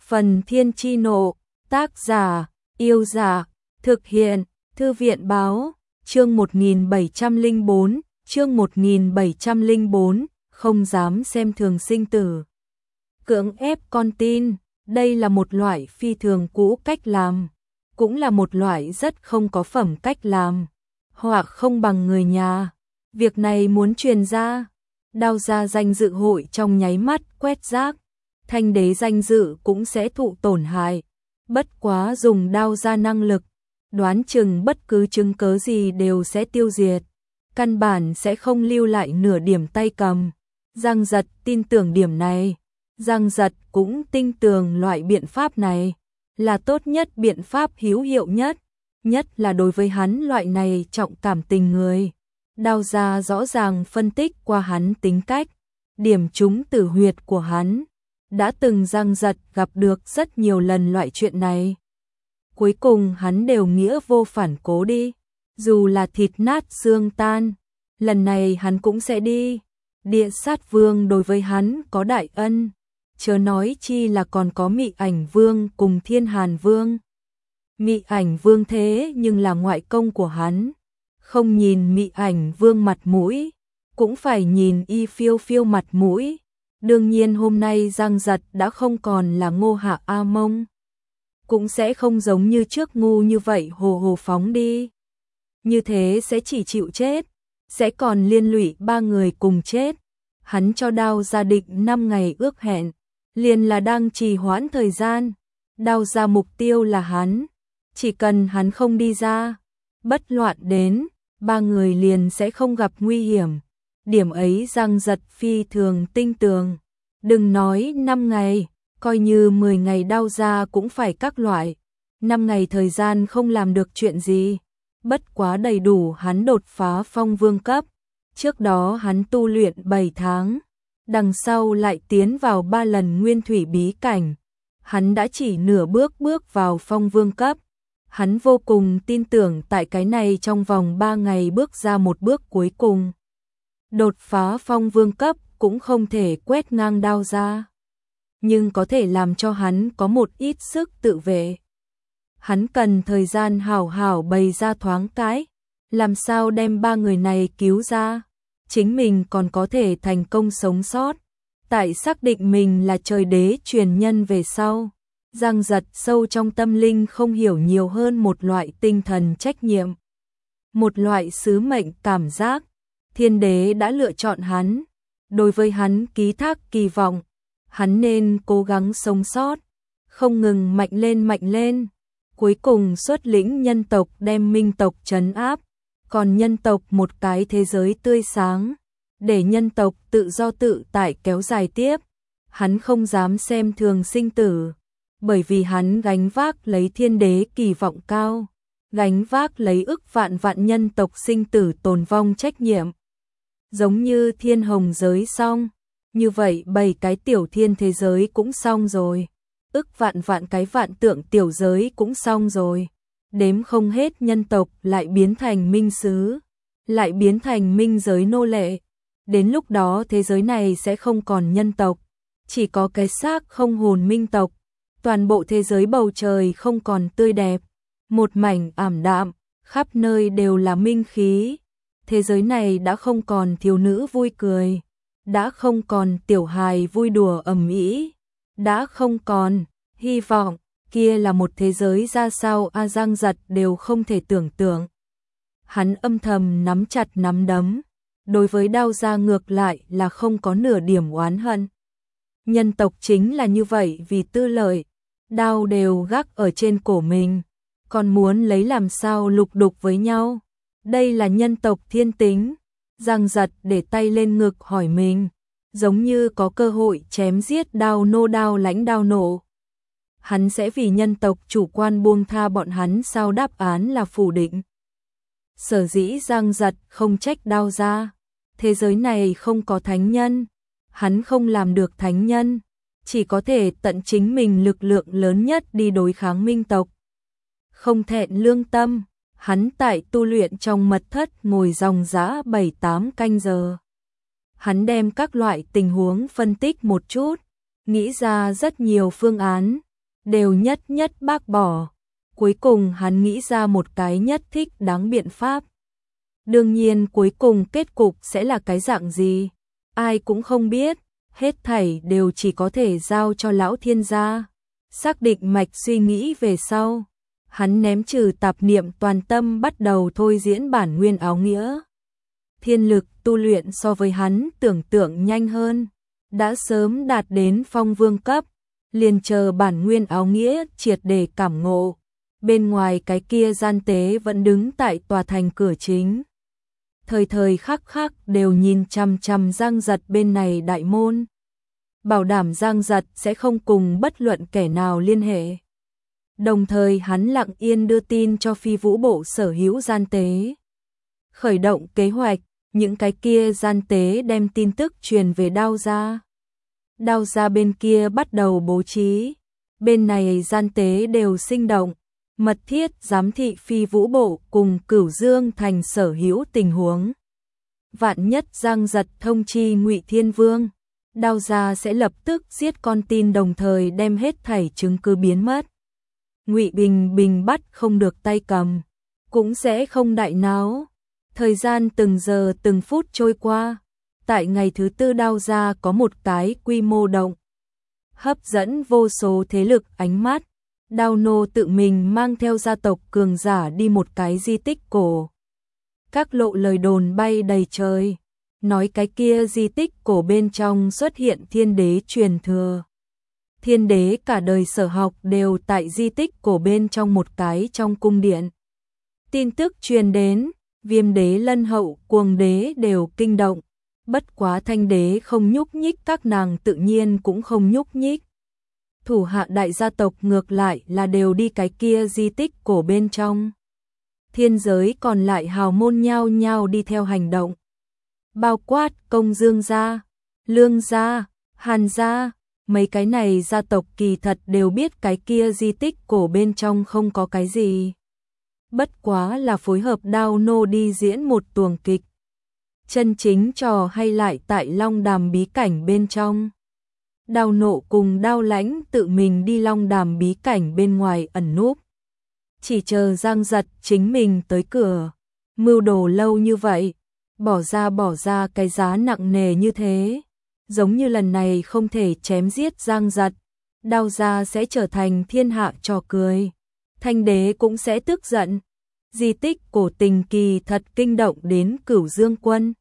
Phần Thiên Chi Nộ, tác giả, Yêu Giả, thực hiện, Thư viện Báo, chương 1704, chương 1704, không dám xem thường sinh tử. Cưỡng ép con tin, đây là một loại phi thường cũ cách làm, cũng là một loại rất không có phẩm cách làm, hoặc không bằng người nhà. Việc này muốn truyền ra, Đao gia danh dự hội trong nháy mắt quét rác, Thanh đế danh dự cũng sẽ thụ tổn hại. Bất quá dùng Đao gia năng lực, đoán chừng bất cứ chứng cớ gì đều sẽ tiêu diệt, căn bản sẽ không lưu lại nửa điểm tay cầm. Giang Giật tin tưởng điểm này, Giang Giật cũng tin tưởng loại biện pháp này là tốt nhất biện pháp hữu hiệu nhất, nhất là đối với hắn loại này trọng cảm tình người. Đao gia rõ ràng phân tích qua hắn tính cách, điểm trúng tử huyệt của hắn, đã từng Giang Giật gặp được rất nhiều lần loại chuyện này. Cuối cùng hắn đều nghĩa vô phản cố đi, dù là thịt nát xương tan, lần này hắn cũng sẽ đi. Địa Sát Vương đối với hắn có đại ân, chớ nói chi là còn có Mị Ảnh Vương cùng Thiên Hàn Vương. Mị Ảnh Vương thế nhưng là ngoại công của hắn, không nhìn Mị Ảnh Vương mặt mũi, cũng phải nhìn Y Phiêu Phiêu mặt mũi. Đương nhiên hôm nay Giang Giật đã không còn là Ngô Hạ A Mông, cũng sẽ không giống như trước ngu như vậy hồ hồ phóng đi. Như thế sẽ chỉ chịu chết, sẽ còn liên lụy ba người cùng chết. Hắn cho Đao gia định 5 ngày ước hẹn, liền là đang trì hoãn thời gian. Đao gia mục tiêu là hắn, chỉ cần hắn không đi ra, bất loạn đến, ba người liền sẽ không gặp nguy hiểm. Điểm ấy Giang Giật phi thường tinh tường. Đừng nói 5 ngày, coi như 10 ngày Đao gia cũng phải các loại. 5 ngày thời gian không làm được chuyện gì, bất quá đầy đủ hắn đột phá phong vương cấp. Trước đó hắn tu luyện 7 tháng, đằng sau lại tiến vào 3 lần nguyên thủy bí cảnh. Hắn đã chỉ nửa bước vào phong vương cấp. Hắn vô cùng tin tưởng tại cái này trong vòng 3 ngày bước ra một bước cuối cùng. Đột phá phong vương cấp cũng không thể quét ngang Đao gia, nhưng có thể làm cho hắn có một ít sức tự vệ. Hắn cần thời gian hảo hảo bày ra thoáng cái, làm sao đem ba người này cứu ra, chính mình còn có thể thành công sống sót. Tại xác định mình là trời đế truyền nhân về sau, Giang Giật sâu trong tâm linh không hiểu nhiều hơn một loại tinh thần trách nhiệm, một loại sứ mệnh cảm giác. Thiên đế đã lựa chọn hắn, đối với hắn ký thác kỳ vọng, hắn nên cố gắng sống sót, không ngừng mạnh lên. Cuối cùng xuất lĩnh nhân tộc đem minh tộc trấn áp, còn nhân tộc một cái thế giới tươi sáng, để nhân tộc tự do tự tại kéo dài tiếp. Hắn không dám xem thường sinh tử, bởi vì hắn gánh vác lấy thiên đế kỳ vọng cao, gánh vác lấy ức vạn nhân tộc sinh tử tồn vong trách nhiệm. Giống như thiên hồng giới xong, như vậy 7 cái tiểu thiên thế giới cũng xong rồi. Ức vạn cái vạn tượng tiểu giới cũng xong rồi. Đếm không hết nhân tộc lại biến thành minh sứ, lại biến thành minh giới nô lệ. Đến lúc đó thế giới này sẽ không còn nhân tộc, chỉ có cái xác không hồn minh tộc. Toàn bộ thế giới bầu trời không còn tươi đẹp, một mảnh ảm đạm, khắp nơi đều là minh khí. Thế giới này đã không còn thiếu nữ vui cười, đã không còn tiểu hài vui đùa ầm ĩ, đã không còn hy vọng. Kia là một thế giới ra sao Giang Giật đều không thể tưởng tượng. Hắn âm thầm nắm chặt nắm đấm, đối với Đao gia ngược lại là không có nửa điểm oán hận. Nhân tộc chính là như vậy, vì tư lợi, đao đều gác ở trên cổ mình, còn muốn lấy làm sao lục đục với nhau. Đây là nhân tộc thiên tính. Giang Giật để tay lên ngực hỏi mình, giống như có cơ hội chém giết Đao nô Đao lãnh Đao nộ. Hắn sẽ vì nhân tộc chủ quan buông tha bọn hắn sao? Đáp án là phủ định. Sở dĩ Giang Giật không trách Đao gia, thế giới này không có thánh nhân, hắn không làm được thánh nhân, chỉ có thể tận chính mình lực lượng lớn nhất đi đối kháng minh tộc. Không thẹn lương tâm, hắn tại tu luyện trong mật thất ngồi dòng dã 7-8 canh giờ. Hắn đem các loại tình huống phân tích một chút, nghĩ ra rất nhiều phương án, đều nhất nhất bác bỏ. Cuối cùng hắn nghĩ ra một cái nhất thích đáng biện pháp. Đương nhiên cuối cùng kết cục sẽ là cái dạng gì, ai cũng không biết, hết thảy đều chỉ có thể giao cho lão thiên gia. Xác định mạch suy nghĩ về sau, hắn ném trừ tạp niệm, toàn tâm bắt đầu thôi diễn bản nguyên áo nghĩa. Thiên lực tu luyện so với hắn tưởng tượng nhanh hơn, đã sớm đạt đến phong vương cấp, liền chờ bản nguyên áo nghĩa triệt để cảm ngộ. Bên ngoài cái kia gian tế vẫn đứng tại tòa thành cửa chính, thời thời khắc khắc đều nhìn chằm chằm Giang Giật bên này đại môn, bảo đảm Giang Giật sẽ không cùng bất luận kẻ nào liên hệ. Đồng thời hắn lặng yên đưa tin cho Phi Vũ Bộ sở hữu gian tế, khởi động kế hoạch. Những cái kia gian tế đem tin tức truyền về Đao gia. Đao gia bên kia bắt đầu bố trí, bên này gian tế đều sinh động, mật thiết giám thị Phi Vũ Bộ cùng Cửu Dương thành sở hữu tình huống. Vạn nhất Giang Giật thông chi Ngụy Thiên Vương, Đao gia sẽ lập tức giết con tin, đồng thời đem hết thảy chứng cứ biến mất. Ngụy Bình Bình bắt không được tay cầm, cũng sẽ không đại náo. Thời gian từng giờ từng phút trôi qua, tại ngày thứ tư Đao gia có một cái quy mô động, hấp dẫn vô số thế lực ánh mắt. Đao nô tự mình mang theo gia tộc cường giả đi một cái di tích cổ. Các lộ lời đồn bay đầy trời, nói cái kia di tích cổ bên trong xuất hiện thiên đế truyền thừa. Thiên đế cả đời sở học đều tại di tích cổ bên trong một cái trong cung điện. Tin tức truyền đến, Viêm đế, Lân hậu, Cuồng đế đều kinh động, bất quá Thanh đế không nhúc nhích, các nàng tự nhiên cũng không nhúc nhích. Thủ hạ đại gia tộc ngược lại là đều đi cái kia di tích cổ bên trong. Thiên giới còn lại hào môn nhao nhao đi theo hành động. Bao quát Công Dương gia, Lương gia, Hàn gia, mấy cái này gia tộc kỳ thật đều biết cái kia di tích cổ bên trong không có cái gì. Bất quá là phối hợp Đao nô đi diễn một tuồng kịch. Chân chính trò hay lại tại Long Đàm bí cảnh bên trong. Đao nộ cùng Đao lãnh tự mình đi Long Đàm bí cảnh bên ngoài ẩn núp. Chỉ chờ Giang Giật chính mình tới cửa. Mưu đồ lâu như vậy, bỏ ra cái giá nặng nề như thế. Giống như lần này không thể chém giết Giang Giật, Đao gia sẽ trở thành thiên hạ trò cười. Thanh đế cũng sẽ tức giận. Di tích cổ tình kỳ thật kinh động đến Cửu Dương quân.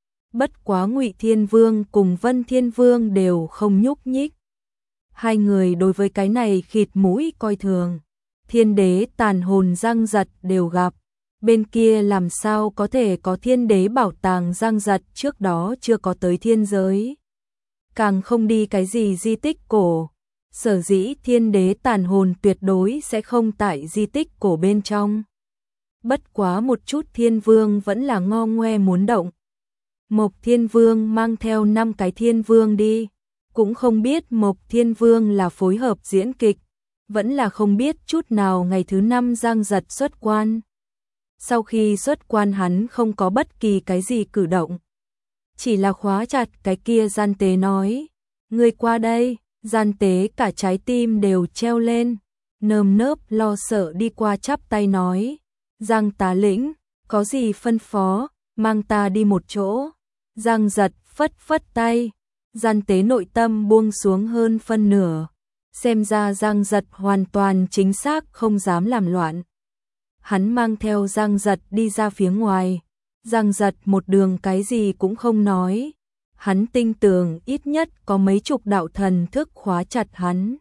Bất quá Ngụy Thiên Vương cùng Vân Thiên Vương đều không nhúc nhích. Hai người đối với cái này khịt mũi coi thường. Thiên đế tàn hồn Giang Giật đều gặp. Bên kia làm sao có thể có thiên đế bảo tàng Giang Giật trước đó chưa có tới thiên giới. Càng không đi cái gì di tích cổ. Sở dĩ thiên đế tàn hồn tuyệt đối sẽ không tại di tích cổ bên trong. Bất quá một chút thiên vương vẫn là ngo ngoe muốn động. Mộc Thiên Vương mang theo 5 cái thiên vương đi, cũng không biết Mộc Thiên Vương là phối hợp diễn kịch, vẫn là không biết chút nào ngày thứ 5 Giang Giật xuất quan. Sau khi xuất quan hắn không có bất kỳ cái gì cử động, chỉ là khóa chặt cái kia gian tế nói, người qua đây. Gian tế cả trái tim đều treo lên, nơm nớp lo sợ đi qua chắp tay nói, Giang tá lĩnh, có gì phân phó, mang ta đi một chỗ. Giang Giật phất phất tay, gian tế nội tâm buông xuống hơn phân nửa, xem ra Giang Giật hoàn toàn chính xác không dám làm loạn. Hắn mang theo Giang Giật đi ra phía ngoài, Giang Giật một đường cái gì cũng không nói. Hắn tin tưởng ít nhất có mấy chục đạo thần thức khóa chặt hắn.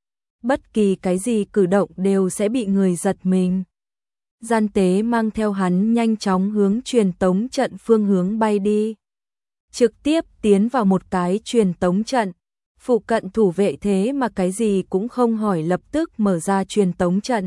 Bất kỳ cái gì cử động đều sẽ bị người giật mình. Gian tế mang theo hắn nhanh chóng hướng truyền tống trận phương hướng bay đi. Trực tiếp tiến vào một cái truyền tống trận. Phụ cận thủ vệ thế mà cái gì cũng không hỏi lập tức mở ra truyền tống trận.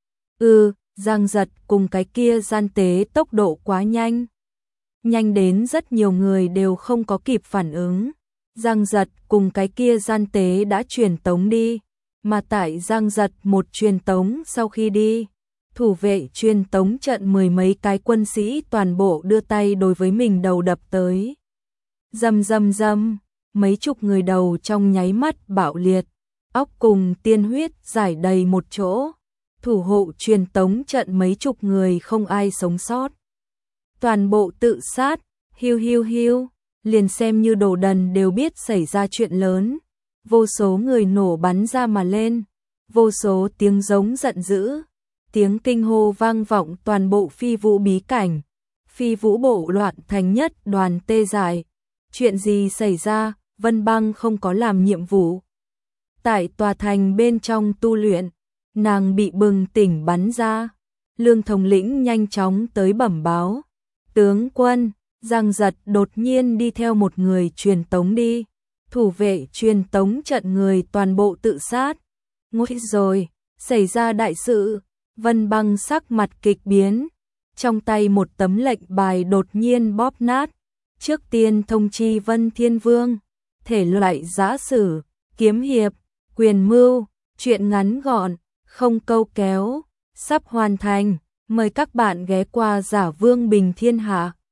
Giang Giật cùng cái kia gian tế tốc độ quá nhanh. Nhanh đến rất nhiều người đều không có kịp phản ứng. Giang Giật cùng cái kia gian tế đã truyền tống đi, mà tại Giang Giật một truyền tống sau khi đi, thủ vệ truyền tống trận 10 mấy cái quân sĩ toàn bộ đưa tay đối với mình đầu đập tới. Rầm rầm rầm, mấy chục người đầu trong nháy mắt bạo liệt, óc cùng tiên huyết giải đầy một chỗ. Thủ hộ truyền tống trận mấy chục người không ai sống sót. Toàn bộ tự sát, hiu hiu hiu, liền xem như đồ đần đều biết xảy ra chuyện lớn. Vô số người nổ bắn ra mà lên, vô số tiếng giống giận dữ, tiếng kinh hô vang vọng toàn bộ phi vũ bí cảnh. Phi vũ bộ loạn thành nhất đoàn tê dại. Chuyện gì xảy ra? Vân Băng không có làm nhiệm vụ tại tòa thành bên trong tu luyện, nàng bị bừng tỉnh bắn ra. Lương thống lĩnh nhanh chóng tới bẩm báo. Tướng quân, Giang Giật đột nhiên đi theo một người truyền tống đi. Thủ vệ truyền tống trận người toàn bộ tự sát. Nguy rồi, xảy ra đại sự. Vân Băng sắc mặt kịch biến. Trong tay một tấm lệnh bài đột nhiên bóp nát. Trước tiên thông chi Vân Thiên Vương. Thể loại giã sử, kiếm hiệp, quyền mưu, truyện ngắn gọn, không câu kéo, sắp hoàn thành. Mời các bạn ghé qua Giả Vương Bình Thiên Hạ.